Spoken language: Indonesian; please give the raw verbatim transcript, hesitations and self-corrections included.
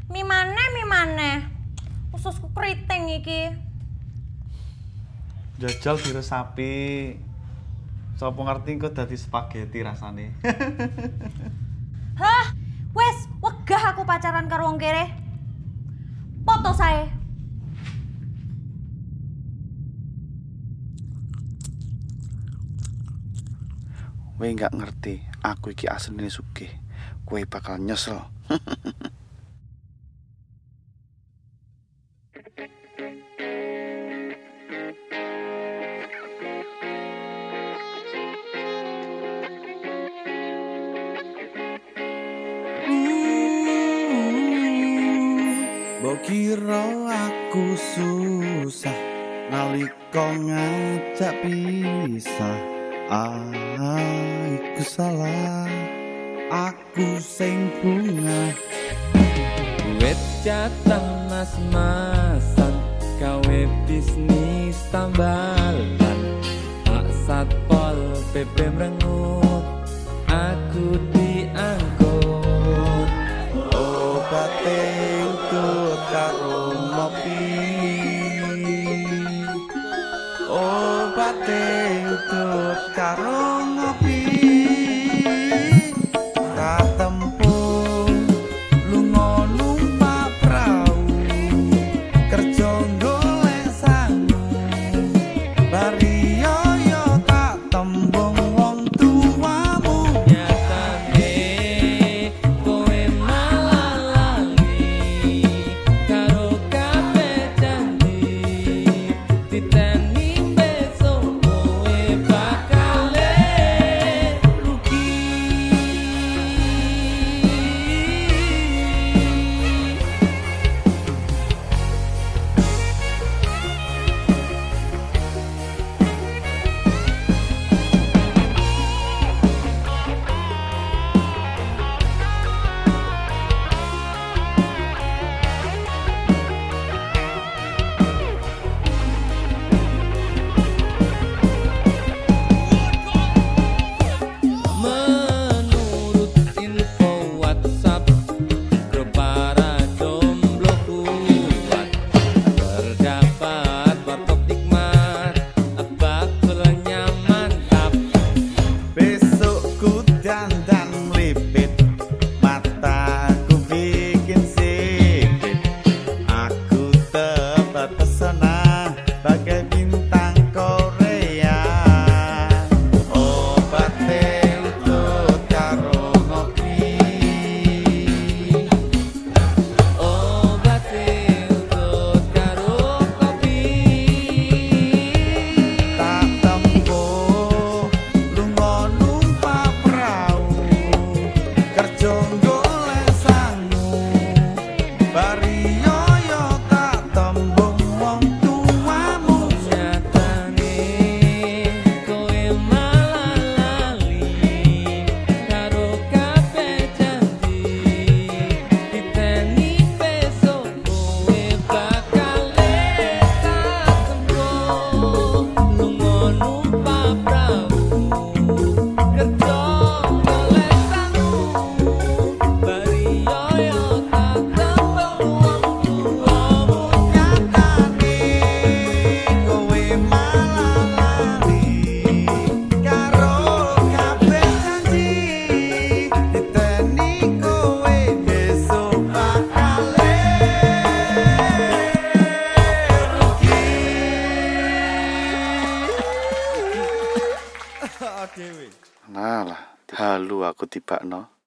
Mi maneh, mi maneh. Ususku keriting iki. Jajal diresapi. Sopo ngerti kok dadi spaghetti rasane. Hah, wes wegah aku pacaran karo wong kere. Foto saya. Kowe nggak ngerti, aku iki asline sugih. Kowe bakal nyesel. Mbok kira aku susah nalika ngajak pisah. Ah, iku salah aku sing bunga. Wet jatah mas-masan, gawe bisnis tambalan. Pak Satpol P P merengut, aku diangkut. Obate utut karo ngopi. Obate utut karo ngopi. Tak tempuh lunga numpak prau, kerja golek sangu. Bariyo yo tak tembung wong tuamu. Nyatane kowe malah lali karo kabeh janji. Titeni besok kowe bakal rugi. Menurut info WhatsApp, grup para jomblo kuat terdapat warkop nikmat, bakul mantap. Besok ku dandan lipit, mataku bikin sipit. Aku tepat pesona bagai bintang Korea. Obate utut karo ngopi. Obate utut karo kopi. Tak tempuh lunga numpak prau, kerja golek sangu. Bariyo yo tak tembung wong tuamu. Nyatane kowe malah lali karo kabeh janji. Titeni besok kowe bakal tak tembung lunga numpak prau, kerja golek sangu. Bariyo yo tak tembung wong tuamu. Nyatane kowe malah lali karo kabeh janji. Titeni kowe besok bakal rugi. Alah, halu aku tibakno.